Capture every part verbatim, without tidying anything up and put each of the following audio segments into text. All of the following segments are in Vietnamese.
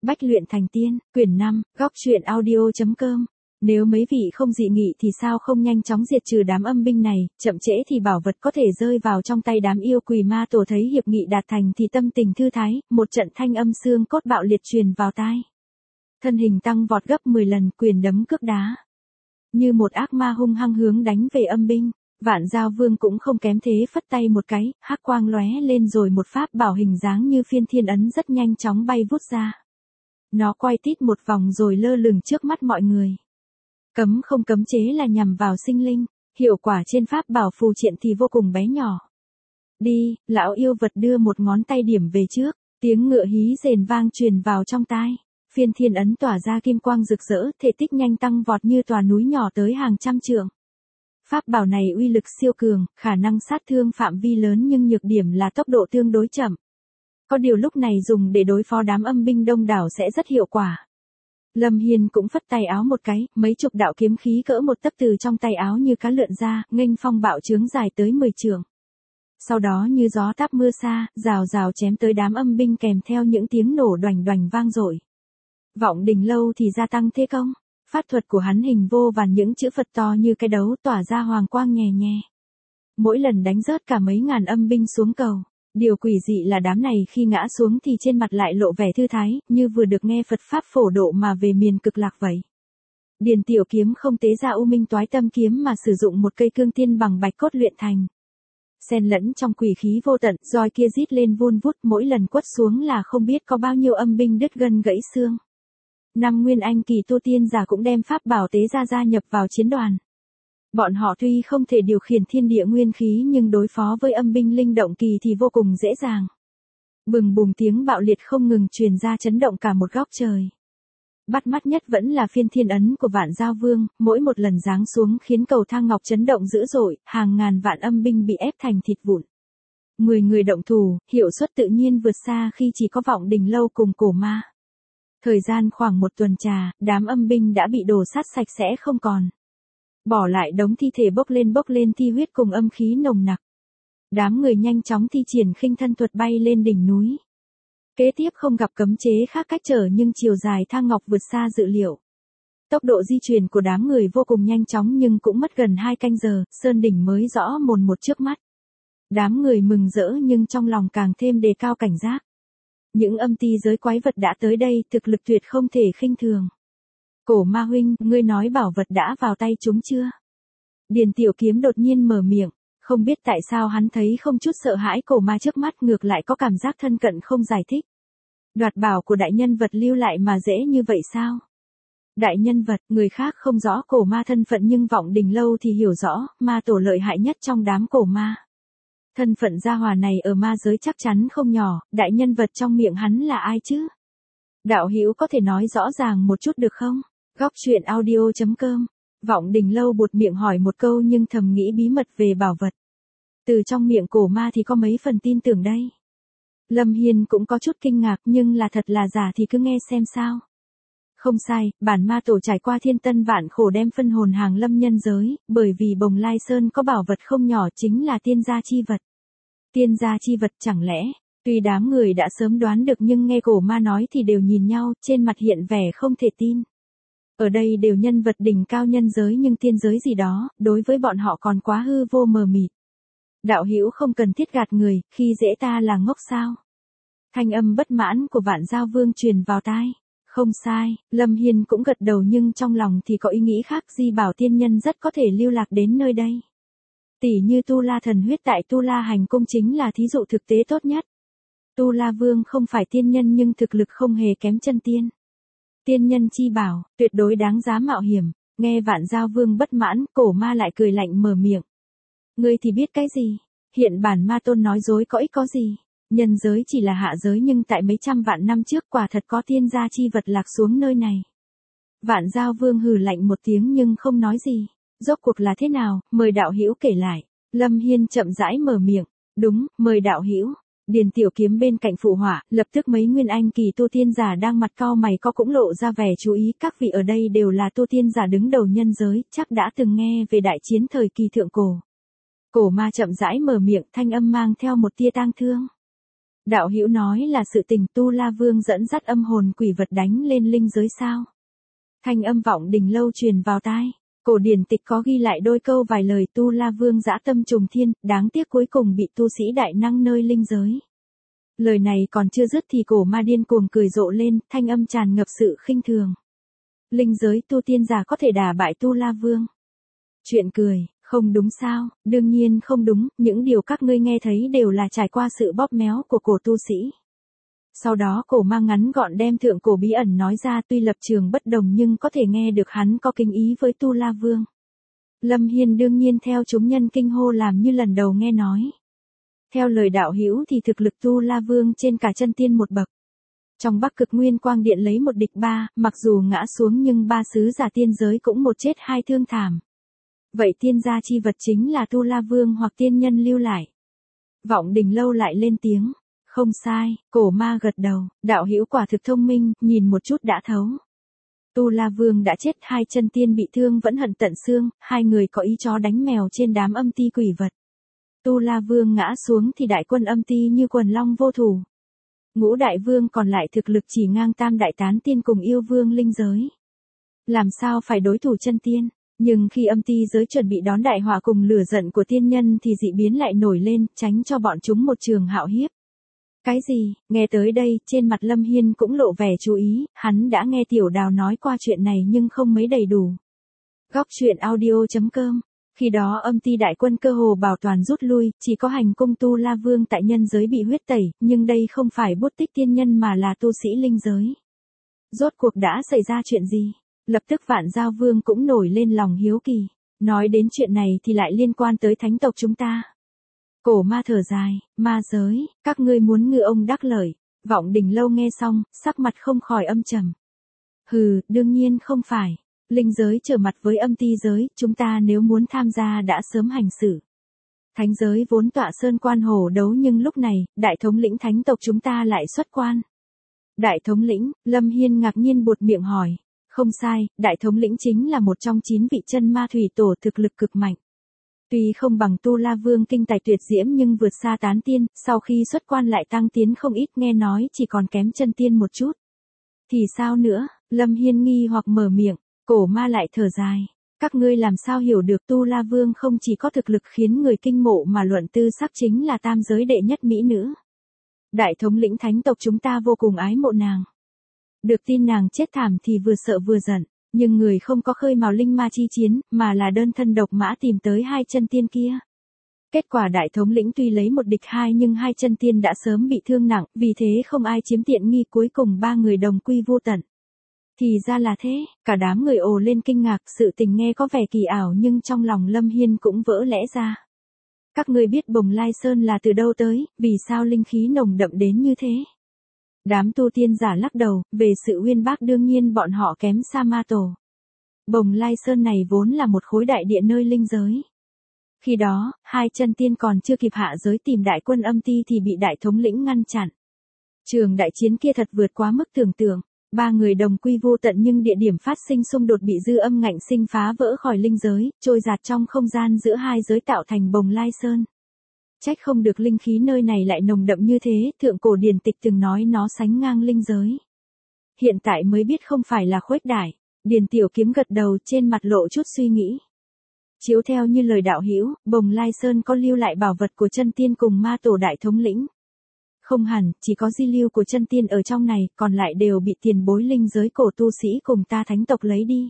Bách luyện thành tiên, quyển năm, góc truyện audio.com. Nếu mấy vị không dị nghị thì sao không nhanh chóng diệt trừ đám âm binh này, chậm trễ thì bảo vật có thể rơi vào trong tay đám yêu quỷ ma tổ. Thấy hiệp nghị đạt thành thì tâm tình thư thái, một trận thanh âm xương cốt bạo liệt truyền vào tai. Thân hình tăng vọt gấp mười lần, quyền đấm cước đá. Như một ác ma hung hăng hướng đánh về âm binh. Vạn Giao Vương cũng không kém thế, phất tay một cái, hắc quang lóe lên rồi một pháp bảo hình dáng như phiên thiên ấn rất nhanh chóng bay vút ra. Nó quay tít một vòng rồi lơ lửng trước mắt mọi người. Cấm không cấm chế là nhằm vào sinh linh, hiệu quả trên pháp bảo phù triện thì vô cùng bé nhỏ. Đi, lão yêu vật đưa một ngón tay điểm về trước, tiếng ngựa hí rền vang truyền vào trong tai. Phiên thiên ấn tỏa ra kim quang rực rỡ, thể tích nhanh tăng vọt như tòa núi nhỏ tới hàng trăm trượng. Pháp bảo này uy lực siêu cường, khả năng sát thương phạm vi lớn nhưng nhược điểm là tốc độ tương đối chậm. Có điều lúc này dùng để đối phó đám âm binh đông đảo sẽ rất hiệu quả. Lâm Hiên cũng phất tay áo một cái, mấy chục đạo kiếm khí cỡ một tấc từ trong tay áo như cá lượn ra, nghênh phong bạo chướng dài tới mười trượng. Sau đó như gió táp mưa xa, rào rào chém tới đám âm binh kèm theo những tiếng nổ đoành đoành vang dội. Vọng Đình Lâu thì gia tăng thế công. Pháp thuật của hắn hình vô vàn những chữ Phật to như cái đấu tỏa ra hoàng quang nhè nhè. Mỗi lần đánh rớt cả mấy ngàn âm binh xuống cầu. Điều quỷ dị là đám này khi ngã xuống thì trên mặt lại lộ vẻ thư thái, như vừa được nghe Phật Pháp phổ độ mà về miền cực lạc vậy. Điền Tiểu Kiếm không tế ra U Minh Toái Tâm Kiếm mà sử dụng một cây cương tiên bằng bạch cốt luyện thành. Xen lẫn trong quỷ khí vô tận, roi kia rít lên vun vút, mỗi lần quất xuống là không biết có bao nhiêu âm binh đứt gân gãy xương. Năm nguyên anh kỳ tu tiên giả cũng đem pháp bảo tế ra gia nhập vào chiến đoàn. Bọn họ tuy không thể điều khiển thiên địa nguyên khí nhưng đối phó với âm binh linh động kỳ thì vô cùng dễ dàng. Bừng bùng tiếng bạo liệt không ngừng truyền ra chấn động cả một góc trời. Bắt mắt nhất vẫn là phiên thiên ấn của Vạn Giao Vương, mỗi một lần giáng xuống khiến cầu thang ngọc chấn động dữ dội, hàng ngàn vạn âm binh bị ép thành thịt vụn. Mười người động thủ, hiệu suất tự nhiên vượt xa khi chỉ có Vọng Đình Lâu cùng Cổ Ma. Thời gian khoảng một tuần trà, đám âm binh đã bị đổ sát sạch sẽ không còn. Bỏ lại đống thi thể bốc lên bốc lên thi huyết cùng âm khí nồng nặc. Đám người nhanh chóng thi triển khinh thân thuật bay lên đỉnh núi. Kế tiếp không gặp cấm chế khác cách trở nhưng chiều dài thang ngọc vượt xa dự liệu. Tốc độ di chuyển của đám người vô cùng nhanh chóng nhưng cũng mất gần hai canh giờ, sơn đỉnh mới rõ mồn một trước mắt. Đám người mừng rỡ nhưng trong lòng càng thêm đề cao cảnh giác. Những âm ti giới quái vật đã tới đây, thực lực tuyệt không thể khinh thường. Cổ Ma huynh, ngươi nói bảo vật đã vào tay chúng chưa? Điền Tiểu Kiếm đột nhiên mở miệng, không biết tại sao hắn thấy không chút sợ hãi Cổ Ma trước mắt, ngược lại có cảm giác thân cận không giải thích. Đoạt bảo của đại nhân vật lưu lại mà dễ như vậy sao? Đại nhân vật, người khác không rõ Cổ Ma thân phận nhưng Vọng Đình Lâu thì hiểu rõ, ma tổ lợi hại nhất trong đám cổ ma. Thân phận gia hòa này ở ma giới chắc chắn không nhỏ, đại nhân vật trong miệng hắn là ai chứ? Đạo hữu có thể nói rõ ràng một chút được không? Góc truyện audio.com. Vọng Đình Lâu buột miệng hỏi một câu nhưng thầm nghĩ bí mật về bảo vật. Từ trong miệng cổ ma thì có mấy phần tin tưởng đây. Lâm Hiên cũng có chút kinh ngạc nhưng là thật là giả thì cứ nghe xem sao. Không sai, bản ma tổ trải qua thiên tân vạn khổ đem phân hồn hàng lâm nhân giới, bởi vì Bồng Lai Sơn có bảo vật không nhỏ chính là tiên gia chi vật. Tiên gia chi vật chẳng lẽ, tuy đám người đã sớm đoán được nhưng nghe cổ ma nói thì đều nhìn nhau, trên mặt hiện vẻ không thể tin. Ở đây đều nhân vật đỉnh cao nhân giới nhưng tiên giới gì đó, đối với bọn họ còn quá hư vô mờ mịt. Đạo hữu không cần thiết gạt người, khi dễ ta là ngốc sao? Thanh âm bất mãn của Vạn Giao Vương truyền vào tai. Không sai, Lâm Hiên cũng gật đầu nhưng trong lòng thì có ý nghĩ khác, Di Bảo tiên nhân rất có thể lưu lạc đến nơi đây. Tỷ như Tu La thần huyết tại Tu La hành cung chính là thí dụ thực tế tốt nhất. Tu La Vương không phải tiên nhân nhưng thực lực không hề kém chân tiên. Tiên nhân chi bảo, tuyệt đối đáng giá mạo hiểm. Nghe Vạn Giao Vương bất mãn, Cổ Ma lại cười lạnh mở miệng. Ngươi thì biết cái gì? Hiện bản ma tôn nói dối có ích có gì? Nhân giới chỉ là hạ giới nhưng tại mấy trăm vạn năm trước quả thật có tiên gia chi vật lạc xuống nơi này. Vạn Giao Vương hừ lạnh một tiếng nhưng không nói gì. Rốt cuộc là thế nào, mời đạo hữu kể lại. Lâm Hiên chậm rãi mở miệng. Đúng, mời đạo hữu. Điền Tiểu Kiếm bên cạnh phụ họa, lập tức mấy nguyên anh kỳ tu tiên giả đang mặt cau mày có cũng lộ ra vẻ chú ý, các vị ở đây đều là tu tiên giả đứng đầu nhân giới, chắc đã từng nghe về đại chiến thời kỳ thượng cổ. Cổ ma chậm rãi mở miệng, thanh âm mang theo một tia tang thương. Đạo hữu nói là sự tình Tu La Vương dẫn dắt âm hồn quỷ vật đánh lên linh giới sao? Thanh âm Vọng Đình Lâu truyền vào tai. Cổ điển tịch có ghi lại đôi câu vài lời Tu La Vương dã tâm trùng thiên, đáng tiếc cuối cùng bị tu sĩ đại năng nơi linh giới. Lời này còn chưa dứt thì cổ ma điên cuồng cười rộ lên, thanh âm tràn ngập sự khinh thường. Linh giới tu tiên giả có thể đả bại Tu La Vương. Chuyện cười, không đúng sao? Đương nhiên không đúng, những điều các ngươi nghe thấy đều là trải qua sự bóp méo của cổ tu sĩ. Sau đó cổ ma ngắn gọn đem thượng cổ bí ẩn nói ra, tuy lập trường bất đồng nhưng có thể nghe được hắn có kính ý với Tu La Vương. Lâm Hiên đương nhiên theo chúng nhân kinh hô làm như lần đầu nghe nói. Theo lời đạo hữu thì thực lực Tu La Vương trên cả chân tiên một bậc. Trong Bắc Cực Nguyên Quang Điện lấy một địch ba, mặc dù ngã xuống nhưng ba sứ giả tiên giới cũng một chết hai thương thảm. Vậy tiên gia chi vật chính là Tu La Vương hoặc tiên nhân lưu lại. Vọng Đình Lâu lại lên tiếng. Không sai, cổ ma gật đầu, đạo hữu quả thực thông minh, nhìn một chút đã thấu. Tu La Vương đã chết, hai chân tiên bị thương vẫn hận tận xương, hai người có ý chó đánh mèo trên đám âm ti quỷ vật. Tu La Vương ngã xuống thì đại quân âm ti như quần long vô thủ. Ngũ đại vương còn lại thực lực chỉ ngang tam đại tán tiên cùng yêu vương linh giới. Làm sao phải đối thủ chân tiên, nhưng khi âm ti giới chuẩn bị đón đại họa cùng lửa giận của tiên nhân thì dị biến lại nổi lên, tránh cho bọn chúng một trường hạo hiếp. Cái gì? Nghe tới đây, trên mặt Lâm Hiên cũng lộ vẻ chú ý, hắn đã nghe Tiểu Đào nói qua chuyện này nhưng không mấy đầy đủ. Góc truyện audio chấm com. Khi đó âm ti đại quân cơ hồ bảo toàn rút lui, chỉ có hành cung Tu La Vương tại nhân giới bị huyết tẩy, nhưng đây không phải bút tích tiên nhân mà là tu sĩ linh giới. Rốt cuộc đã xảy ra chuyện gì? Lập tức Vạn Giao Vương cũng nổi lên lòng hiếu kỳ. Nói đến chuyện này thì lại liên quan tới thánh tộc chúng ta. Cổ ma thở dài, ma giới, các ngươi muốn ngư ông đắc lợi. Vọng Đình Lâu nghe xong, sắc mặt không khỏi âm trầm. Hừ, đương nhiên không phải. Linh giới trở mặt với âm ti giới, chúng ta nếu muốn tham gia đã sớm hành xử. Thánh giới vốn tọa sơn quan hổ đấu nhưng lúc này, đại thống lĩnh thánh tộc chúng ta lại xuất quan. Đại thống lĩnh, Lâm Hiên ngạc nhiên buột miệng hỏi. Không sai, đại thống lĩnh chính là một trong chín vị chân ma thủy tổ thực lực cực mạnh. Tuy không bằng Tu La Vương kinh tài tuyệt diễm nhưng vượt xa tán tiên, sau khi xuất quan lại tăng tiến không ít, nghe nói chỉ còn kém chân tiên một chút. Thì sao nữa? Lâm Hiên nghi hoặc mở miệng, cổ ma lại thở dài. Các ngươi làm sao hiểu được Tu La Vương không chỉ có thực lực khiến người kinh mộ mà luận tư sắc chính là tam giới đệ nhất mỹ nữ. Đại thống lĩnh thánh tộc chúng ta vô cùng ái mộ nàng. Được tin nàng chết thảm thì vừa sợ vừa giận. Nhưng người không có khơi mào linh ma chi chiến, mà là đơn thân độc mã tìm tới hai chân tiên kia. Kết quả đại thống lĩnh tuy lấy một địch hai nhưng hai chân tiên đã sớm bị thương nặng, vì thế không ai chiếm tiện nghi, cuối cùng ba người đồng quy vô tận. Thì ra là thế, cả đám người ồ lên kinh ngạc, sự tình nghe có vẻ kỳ ảo nhưng trong lòng Lâm Hiên cũng vỡ lẽ ra. Các ngươi biết Bồng Lai Sơn là từ đâu tới, vì sao linh khí nồng đậm đến như thế? Đám tu tiên giả lắc đầu, về sự uyên bác đương nhiên bọn họ kém xa ma tổ. Bồng Lai Sơn này vốn là một khối đại địa nơi linh giới. Khi đó, hai chân tiên còn chưa kịp hạ giới tìm đại quân âm ti thì bị đại thống lĩnh ngăn chặn. Trường đại chiến kia thật vượt quá mức tưởng tượng. Ba người đồng quy vô tận nhưng địa điểm phát sinh xung đột bị dư âm ngạnh sinh phá vỡ khỏi linh giới, trôi giạt trong không gian giữa hai giới tạo thành Bồng Lai Sơn. Trách không được linh khí nơi này lại nồng đậm như thế, thượng cổ điển tịch từng nói nó sánh ngang linh giới. Hiện tại mới biết không phải là khuếch đại. Điền Tiểu Kiếm gật đầu, trên mặt lộ chút suy nghĩ. Chiếu theo như lời đạo hữu, Bồng Lai Sơn có lưu lại bảo vật của chân tiên cùng ma tổ đại thống lĩnh. Không hẳn, chỉ có di lưu của chân tiên ở trong này, còn lại đều bị tiền bối linh giới cổ tu sĩ cùng ta thánh tộc lấy đi.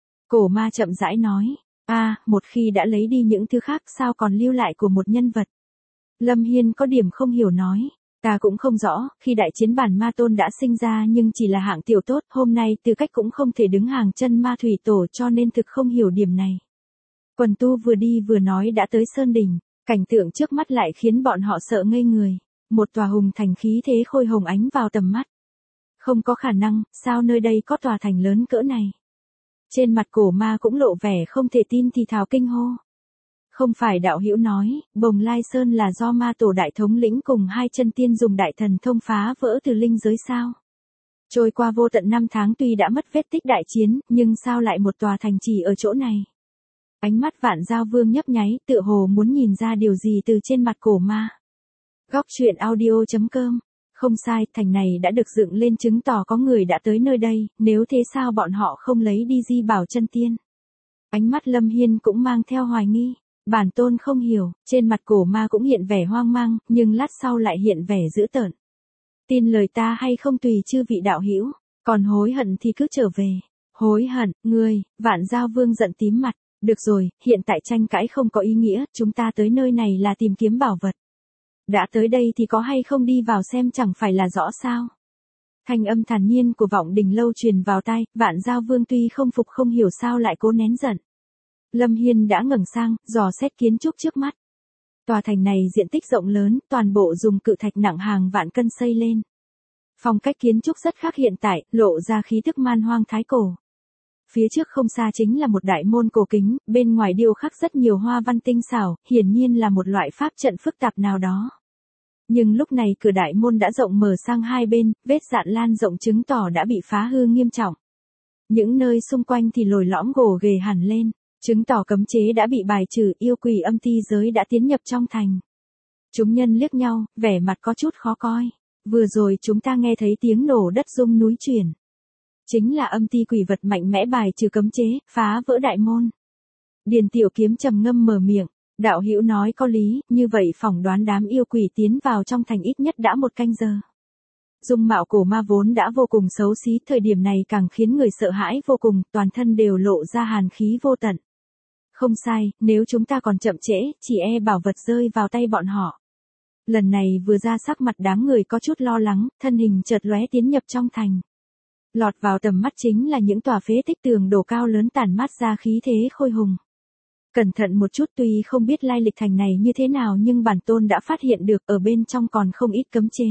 Cổ ma chậm rãi nói, a à, một khi đã lấy đi những thứ khác sao còn lưu lại của một nhân vật. Lâm Hiên có điểm không hiểu nói, ta cũng không rõ, khi đại chiến bản ma tôn đã sinh ra nhưng chỉ là hạng tiểu tốt, hôm nay tư cách cũng không thể đứng hàng chân ma thủy tổ cho nên thực không hiểu điểm này. Quần tu vừa đi vừa nói đã tới Sơn Đỉnh, cảnh tượng trước mắt lại khiến bọn họ sợ ngây người. Một tòa hùng thành khí thế khôi hồng ánh vào tầm mắt. Không có khả năng, sao nơi đây có tòa thành lớn cỡ này? Trên mặt cổ ma cũng lộ vẻ không thể tin thì thào kinh hô. Không phải đạo hữu nói, Bồng Lai Sơn là do ma tổ đại thống lĩnh cùng hai chân tiên dùng đại thần thông phá vỡ từ linh giới sao? Trôi qua vô tận năm tháng tuy đã mất vết tích đại chiến, nhưng sao lại một tòa thành trì ở chỗ này? Ánh mắt Vạn Giao Vương nhấp nháy, tựa hồ muốn nhìn ra điều gì từ trên mặt cổ ma. Góc truyện audio chấm com. Không sai, thành này đã được dựng lên chứng tỏ có người đã tới nơi đây, nếu thế sao bọn họ không lấy đi Di Bảo Chân Tiên? Ánh mắt Lâm Hiên cũng mang theo hoài nghi. Bản tôn không hiểu, trên mặt cổ ma cũng hiện vẻ hoang mang, nhưng lát sau lại hiện vẻ dữ tợn. Tin lời ta hay không tùy chư vị đạo hữu, còn hối hận thì cứ trở về. Hối hận, ngươi, Vạn Giao Vương giận tím mặt. Được rồi, hiện tại tranh cãi không có ý nghĩa, chúng ta tới nơi này là tìm kiếm bảo vật. Đã tới đây thì có hay không đi vào xem chẳng phải là rõ sao. Thanh âm thản nhiên của Vọng Đình Lâu truyền vào tai, Vạn Giao Vương tuy không phục không hiểu sao lại cố nén giận. Lâm Hiên đã ngẩng sang, dò xét kiến trúc trước mắt. Tòa thành này diện tích rộng lớn, toàn bộ dùng cự thạch nặng hàng vạn cân xây lên. Phong cách kiến trúc rất khác hiện tại, lộ ra khí thức man hoang thái cổ. Phía trước không xa chính là một đại môn cổ kính, bên ngoài điêu khắc rất nhiều hoa văn tinh xảo, hiển nhiên là một loại pháp trận phức tạp nào đó. Nhưng lúc này cửa đại môn đã rộng mở sang hai bên, vết dạn lan rộng chứng tỏ đã bị phá hư nghiêm trọng. Những nơi xung quanh thì lồi lõm gồ ghề hẳn lên, chứng tỏ cấm chế đã bị bài trừ, yêu quỷ âm ti giới đã tiến nhập trong thành. Chúng nhân liếc nhau, vẻ mặt có chút khó coi. Vừa rồi chúng ta nghe thấy tiếng nổ đất rung núi chuyển. Chính là âm ti quỷ vật mạnh mẽ bài trừ cấm chế, phá vỡ đại môn. Điền Tiểu Kiếm trầm ngâm mở miệng, đạo hữu nói có lý, như vậy phỏng đoán đám yêu quỷ tiến vào trong thành ít nhất đã một canh giờ. Dung mạo cổ ma vốn đã vô cùng xấu xí, thời điểm này càng khiến người sợ hãi vô cùng, toàn thân đều lộ ra hàn khí vô tận. Không sai, nếu chúng ta còn chậm trễ, chỉ e bảo vật rơi vào tay bọn họ. Lần này vừa ra sắc mặt đám người có chút lo lắng, thân hình chợt lóe tiến nhập trong thành. Lọt vào tầm mắt chính là những tòa phế tích tường đổ cao lớn tản mát ra khí thế khôi hùng. Cẩn thận một chút, tuy không biết lai lịch thành này như thế nào nhưng bản tôn đã phát hiện được ở bên trong còn không ít cấm chế.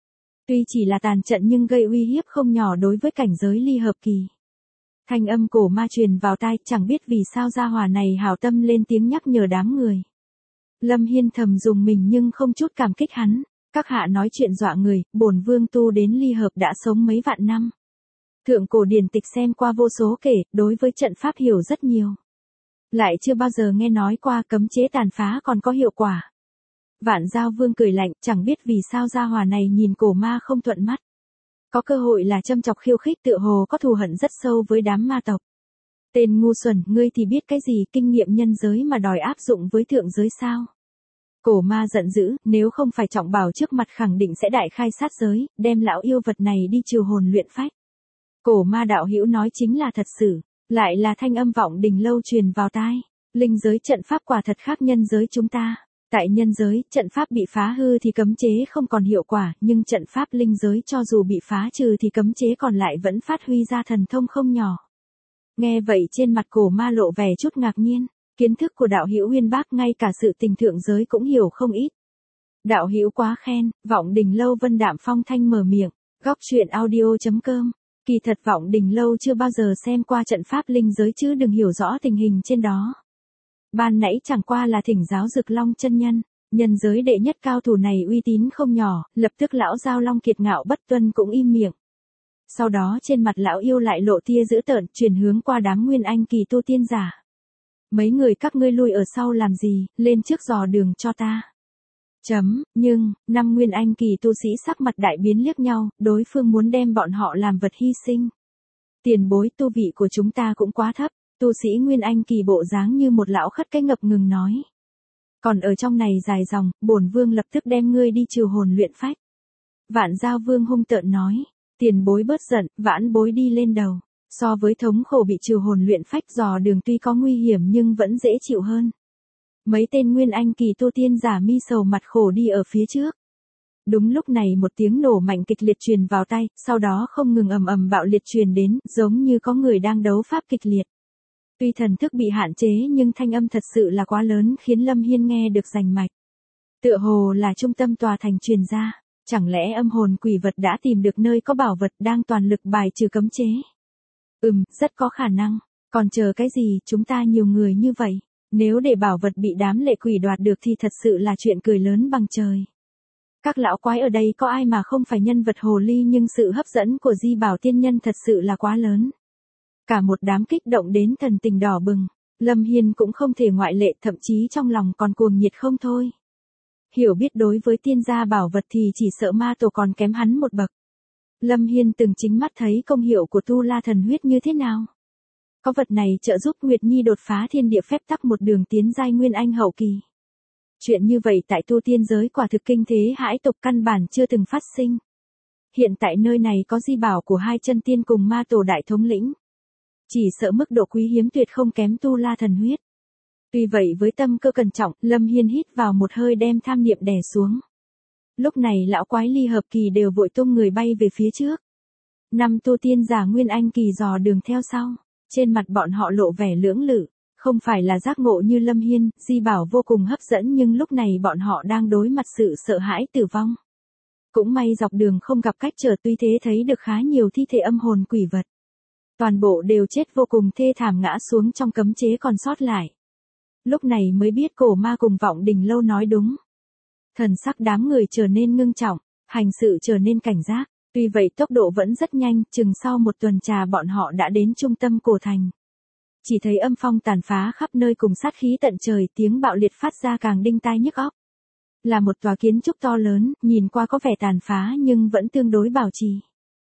Tuy chỉ là tàn trận nhưng gây uy hiếp không nhỏ đối với cảnh giới ly hợp kỳ. Thanh âm cổ ma truyền vào tai, chẳng biết vì sao gia hỏa này hảo tâm lên tiếng nhắc nhở đám người. Lâm Hiên thầm dùng mình nhưng không chút cảm kích hắn. Các hạ nói chuyện dọa người, bổn vương tu đến ly hợp đã sống mấy vạn năm. Thượng cổ điển tịch xem qua vô số kể, đối với trận pháp hiểu rất nhiều. Lại chưa bao giờ nghe nói qua cấm chế tàn phá còn có hiệu quả. Vạn Giao Vương cười lạnh, chẳng biết vì sao gia hỏa này nhìn cổ ma không thuận mắt. Có cơ hội là châm chọc khiêu khích, tựa hồ có thù hận rất sâu với đám ma tộc. Tên ngu xuẩn, ngươi thì biết cái gì, kinh nghiệm nhân giới mà đòi áp dụng với thượng giới sao? Cổ ma giận dữ, nếu không phải trọng bảo trước mặt khẳng định sẽ đại khai sát giới, đem lão yêu vật này đi trừ hồn luyện phách. Cổ ma đạo hữu nói chính là thật sự, lại là thanh âm Vọng Đình Lâu truyền vào tai. Linh giới trận pháp quả thật khác nhân giới chúng ta. Tại nhân giới, trận pháp bị phá hư thì cấm chế không còn hiệu quả, nhưng trận pháp linh giới cho dù bị phá trừ thì cấm chế còn lại vẫn phát huy ra thần thông không nhỏ. Nghe vậy trên mặt cổ ma lộ vẻ chút ngạc nhiên, kiến thức của đạo hữu uyên bác, ngay cả sự tình thượng giới cũng hiểu không ít. Đạo hữu quá khen, Vọng Đình Lâu vân đạm phong thanh mở miệng, góc truyện audio chấm com. Kỳ thật Vọng Đình Lâu chưa bao giờ xem qua trận pháp linh giới chứ đừng hiểu rõ tình hình trên đó. Ban nãy chẳng qua là thỉnh giáo Dực Long chân nhân, nhân giới đệ nhất cao thủ này uy tín không nhỏ, lập tức lão Giao Long kiệt ngạo bất tuân cũng im miệng. Sau đó trên mặt lão yêu lại lộ tia dữ tợn, chuyển hướng qua đám nguyên anh kỳ tu tiên giả. Mấy người các ngươi lui ở sau làm gì, lên trước dò đường cho ta. Chấm, nhưng, năm nguyên anh kỳ tu sĩ sắc mặt đại biến liếc nhau, đối phương muốn đem bọn họ làm vật hy sinh. Tiền bối, tu vị của chúng ta cũng quá thấp, tu sĩ nguyên anh kỳ bộ dáng như một lão khất cái ngập ngừng nói. Còn ở trong này dài dòng, bổn vương lập tức đem ngươi đi trừ hồn luyện phách. Vạn Giao Vương hung tợn nói, tiền bối bớt giận, vãn bối đi lên đầu. So với thống khổ bị trừ hồn luyện phách, dò đường tuy có nguy hiểm nhưng vẫn dễ chịu hơn. Mấy tên nguyên anh kỳ tu tiên giả mi sầu mặt khổ đi ở phía trước. Đúng lúc này một tiếng nổ mạnh kịch liệt truyền vào tai, sau đó không ngừng ầm ầm bạo liệt truyền đến, giống như có người đang đấu pháp kịch liệt. Tuy thần thức bị hạn chế nhưng thanh âm thật sự là quá lớn khiến Lâm Hiên nghe được rành mạch. Tựa hồ là trung tâm tòa thành truyền ra, chẳng lẽ âm hồn quỷ vật đã tìm được nơi có bảo vật đang toàn lực bài trừ cấm chế? Ừm, rất có khả năng, còn chờ cái gì, chúng ta nhiều người như vậy. Nếu để bảo vật bị đám lệ quỷ đoạt được thì thật sự là chuyện cười lớn bằng trời. Các lão quái ở đây có ai mà không phải nhân vật hồ ly, nhưng sự hấp dẫn của Di Bảo tiên nhân thật sự là quá lớn. Cả một đám kích động đến thần tình đỏ bừng, Lâm Hiên cũng không thể ngoại lệ, thậm chí trong lòng còn cuồng nhiệt không thôi. hiểu biết đối với tiên gia bảo vật thì chỉ sợ ma tổ còn kém hắn một bậc. Lâm Hiên từng chính mắt thấy công hiệu của tu la thần huyết như thế nào. Có vật này trợ giúp Nguyệt Nhi đột phá thiên địa phép tắc một đường tiến giai nguyên anh hậu kỳ. Chuyện như vậy tại tu tiên giới quả thực kinh thế hãi tục, căn bản chưa từng phát sinh. Hiện tại nơi này có di bảo của hai chân tiên cùng ma tổ đại thống lĩnh. Chỉ sợ mức độ quý hiếm tuyệt không kém tu la thần huyết. Tuy vậy với tâm cơ cẩn trọng, Lâm Hiên hít vào một hơi đem tham niệm đè xuống. Lúc này lão quái ly hợp kỳ đều vội tung người bay về phía trước. Năm tu tiên giả nguyên anh kỳ dò đường theo sau. Trên mặt bọn họ lộ vẻ lưỡng lự. Không phải là giác ngộ như Lâm Hiên, di bảo vô cùng hấp dẫn, nhưng lúc này bọn họ đang đối mặt sự sợ hãi tử vong. Cũng may dọc đường không gặp cách trở, tuy thế thấy được khá nhiều thi thể âm hồn quỷ vật. Toàn bộ đều chết vô cùng thê thảm, ngã xuống trong cấm chế còn sót lại. Lúc này mới biết cổ ma cùng Vọng Đình Lâu nói đúng. Thần sắc đám người trở nên ngưng trọng, hành sự trở nên cảnh giác. Tuy vậy tốc độ vẫn rất nhanh, chừng sau một tuần trà bọn họ đã đến trung tâm cổ thành. Chỉ thấy âm phong tàn phá khắp nơi cùng sát khí tận trời, tiếng bạo liệt phát ra càng đinh tai nhức óc. Là một tòa kiến trúc to lớn, nhìn qua có vẻ tàn phá nhưng vẫn tương đối bảo trì.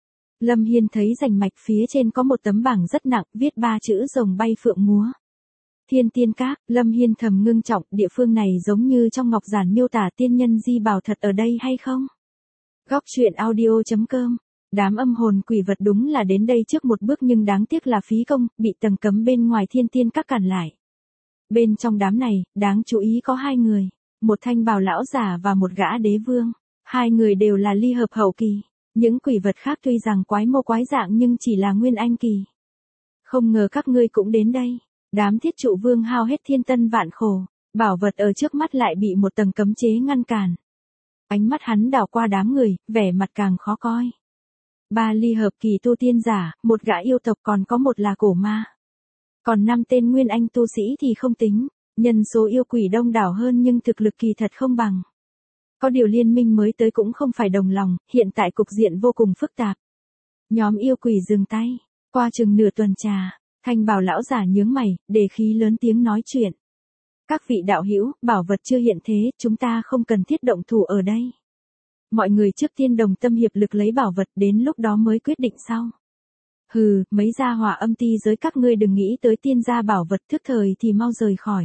Lâm Hiên thấy rành mạch phía trên có một tấm bảng rất nặng, viết ba chữ rồng bay phượng múa. Thiên Tiên Các. Lâm Hiên thầm ngưng trọng, địa phương này giống như trong ngọc giản miêu tả tiên nhân di bảo thật ở đây hay không? Góc truyện audio chấm com. Đám âm hồn quỷ vật đúng là đến đây trước một bước, nhưng đáng tiếc là phí công, bị tầng cấm bên ngoài Thiên Tiên Các cản lại. Bên trong đám này, đáng chú ý có hai người, một thanh bào lão giả và một gã đế vương. Hai người đều là ly hợp hậu kỳ. Những quỷ vật khác tuy rằng quái mô quái dạng nhưng chỉ là nguyên anh kỳ. Không ngờ các ngươi cũng đến đây. Đám thiết trụ vương hao hết thiên tân vạn khổ, bảo vật ở trước mắt lại bị một tầng cấm chế ngăn cản. Ánh mắt hắn đảo qua đám người, vẻ mặt càng khó coi. Ba ly hợp kỳ tu tiên giả, một gã yêu tộc, còn có một là cổ ma. Còn năm tên nguyên anh tu sĩ thì không tính, nhân số yêu quỷ đông đảo hơn nhưng thực lực kỳ thật không bằng. Có điều liên minh mới tới cũng không phải đồng lòng, hiện tại cục diện vô cùng phức tạp. Nhóm yêu quỷ dừng tay, qua chừng nửa tuần trà, thanh bào lão giả nhướng mày, đề khí lớn tiếng nói chuyện. Các vị đạo hữu, bảo vật chưa hiện thế, chúng ta không cần thiết động thủ ở đây. Mọi người trước tiên đồng tâm hiệp lực lấy bảo vật, đến lúc đó mới quyết định sau. Hừ, mấy gia hỏa âm ti giới các ngươi đừng nghĩ tới tiên gia bảo vật, thức thời thì mau rời khỏi.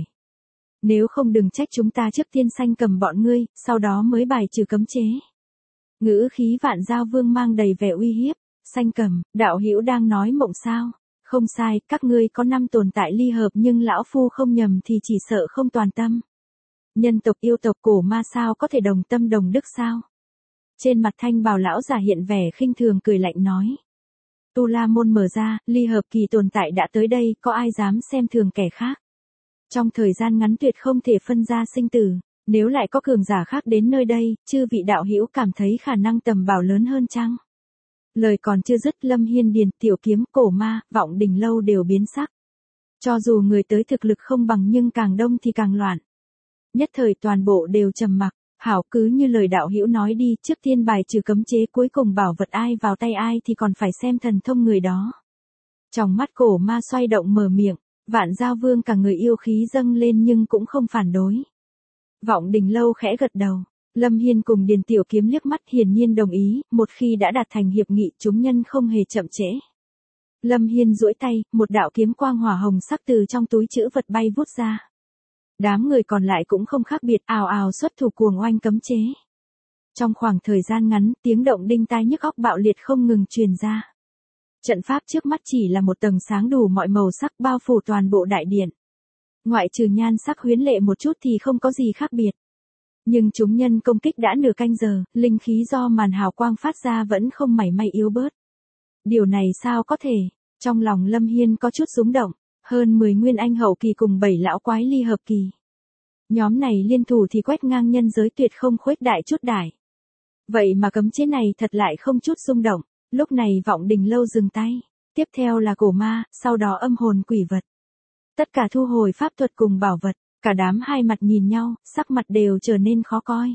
Nếu không đừng trách chúng ta trước tiên sanh cầm bọn ngươi, sau đó mới bài trừ cấm chế. Ngữ khí Vạn Giao Vương mang đầy vẻ uy hiếp. Sanh cầm, đạo hữu đang nói mộng sao? Không sai, các ngươi có năm tồn tại ly hợp, nhưng lão phu không nhầm thì chỉ sợ không toàn tâm. Nhân tộc yêu tộc cổ ma sao có thể đồng tâm đồng đức sao? Trên mặt thanh bào lão giả hiện vẻ khinh thường, cười lạnh nói. Tu La môn mở ra, ly hợp kỳ tồn tại đã tới đây, có ai dám xem thường kẻ khác? Trong thời gian ngắn tuyệt không thể phân ra sinh tử, nếu lại có cường giả khác đến nơi đây, chư vị đạo hữu cảm thấy khả năng tầm bảo lớn hơn chăng? Lời còn chưa dứt, Lâm Hiên, Điền Tiểu Kiếm, cổ ma, Vọng Đình Lâu đều biến sắc. Cho dù người tới thực lực không bằng nhưng càng đông thì càng loạn. Nhất thời toàn bộ đều trầm mặc. Hảo, cứ như lời đạo hữu nói đi, trước tiên bài trừ cấm chế, cuối cùng bảo vật ai vào tay ai thì còn phải xem thần thông người đó. Trong mắt cổ ma xoay động mở miệng, Vạn Giao Vương cả người yêu khí dâng lên nhưng cũng không phản đối. Vọng Đình Lâu khẽ gật đầu. Lâm Hiên cùng Điền Tiểu Kiếm liếc mắt, hiển nhiên đồng ý, một khi đã đạt thành hiệp nghị chúng nhân không hề chậm trễ. Lâm Hiên duỗi tay, một đạo kiếm quang hỏa hồng sắc từ trong túi trữ vật bay vút ra. Đám người còn lại cũng không khác biệt, ào ào xuất thủ cuồng oanh cấm chế. Trong khoảng thời gian ngắn, tiếng động đinh tai nhức óc bạo liệt không ngừng truyền ra. Trận pháp trước mắt chỉ là một tầng sáng đủ mọi màu sắc bao phủ toàn bộ đại điện. Ngoại trừ nhan sắc huyến lệ một chút thì không có gì khác biệt. Nhưng chúng nhân công kích đã nửa canh giờ, linh khí do màn hào quang phát ra vẫn không mảy may yếu bớt. Điều này sao có thể? Trong lòng Lâm Hiên có chút rúng động, hơn mười nguyên anh hậu kỳ cùng bảy lão quái ly hợp kỳ. Nhóm này liên thủ thì quét ngang nhân giới, tuyệt không khuếch đại chút đại. Vậy mà cấm chế này thật lại không chút rung động. Lúc này Vọng Đình Lâu dừng tay, tiếp theo là cổ ma, sau đó âm hồn quỷ vật. Tất cả thu hồi pháp thuật cùng bảo vật, cả đám hai mặt nhìn nhau, sắc mặt đều trở nên khó coi.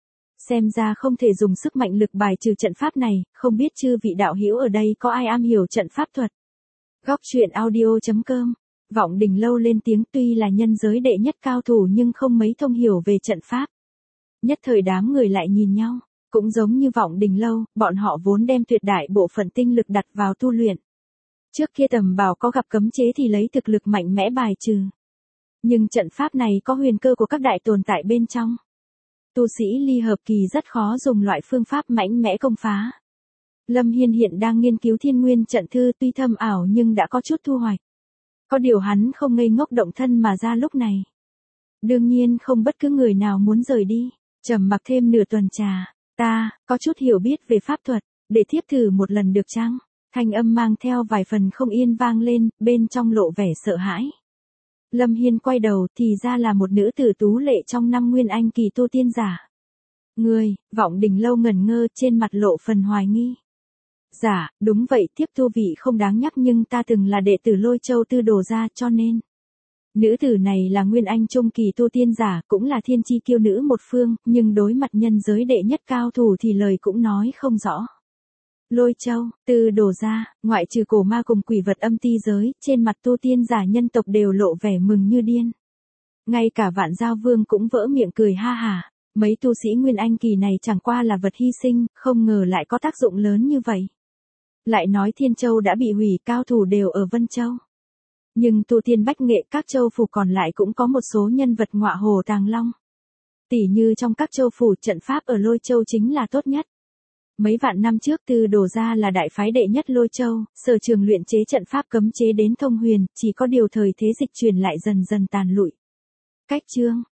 Xem ra không thể dùng sức mạnh lực bài trừ trận pháp này, không biết chư vị đạo hữu ở đây có ai am hiểu trận pháp thuật. Góc truyện audio chấm com. Vọng Đình Lâu lên tiếng, tuy là nhân giới đệ nhất cao thủ nhưng không mấy thông hiểu về trận pháp. Nhất thời đám người lại nhìn nhau, cũng giống như Vọng Đình Lâu, bọn họ vốn đem tuyệt đại bộ phận tinh lực đặt vào tu luyện. Trước kia Tầm Bảo có gặp cấm chế thì lấy thực lực mạnh mẽ bài trừ. Nhưng trận pháp này có huyền cơ của các đại tồn tại bên trong. Tu sĩ ly hợp kỳ rất khó dùng loại phương pháp mạnh mẽ công phá. Lâm Hiên hiện đang nghiên cứu Thiên Nguyên trận thư, tuy thâm ảo nhưng đã có chút thu hoạch. Có điều hắn không ngây ngốc động thân mà ra lúc này. Đương nhiên không bất cứ người nào muốn rời đi. Trầm mặc thêm nửa tuần trà, ta có chút hiểu biết về pháp thuật, để thiếp thử một lần được chăng? Thanh âm mang theo vài phần không yên vang lên, bên trong lộ vẻ sợ hãi. Lâm Hiên quay đầu, thì ra là một nữ tử tú lệ trong năm nguyên anh kỳ tu tiên giả. Người, Vọng Đình Lâu ngẩn ngơ, trên mặt lộ phần hoài nghi. Dạ, đúng vậy, tiếp tu vị không đáng nhắc nhưng ta từng là đệ tử Lôi Châu Tư Đồ gia cho nên. Nữ tử này là nguyên anh trung kỳ tu tiên giả, cũng là thiên chi kiêu nữ một phương, nhưng đối mặt nhân giới đệ nhất cao thủ thì lời cũng nói không rõ. Lôi Châu, Tư Đồ gia, ngoại trừ cổ ma cùng quỷ vật âm ti giới, trên mặt tu tiên giả nhân tộc đều lộ vẻ mừng như điên. Ngay cả Vạn Giao Vương cũng vỡ miệng cười ha hả, mấy tu sĩ nguyên anh kỳ này chẳng qua là vật hy sinh, không ngờ lại có tác dụng lớn như vậy. Lại nói Thiên Châu đã bị hủy, cao thủ đều ở Vân Châu. Nhưng tu tiên bách nghệ các châu phủ còn lại cũng có một số nhân vật ngọa hổ tàng long. Tỷ như trong các châu phủ, trận pháp ở Lôi Châu chính là tốt nhất. Mấy vạn năm trước Tư Đồ gia là đại phái đệ nhất Lôi Châu, sở trường luyện chế trận pháp cấm chế đến thông huyền, chỉ có điều thời thế dịch chuyển lại dần dần tàn lụi. Cách chương,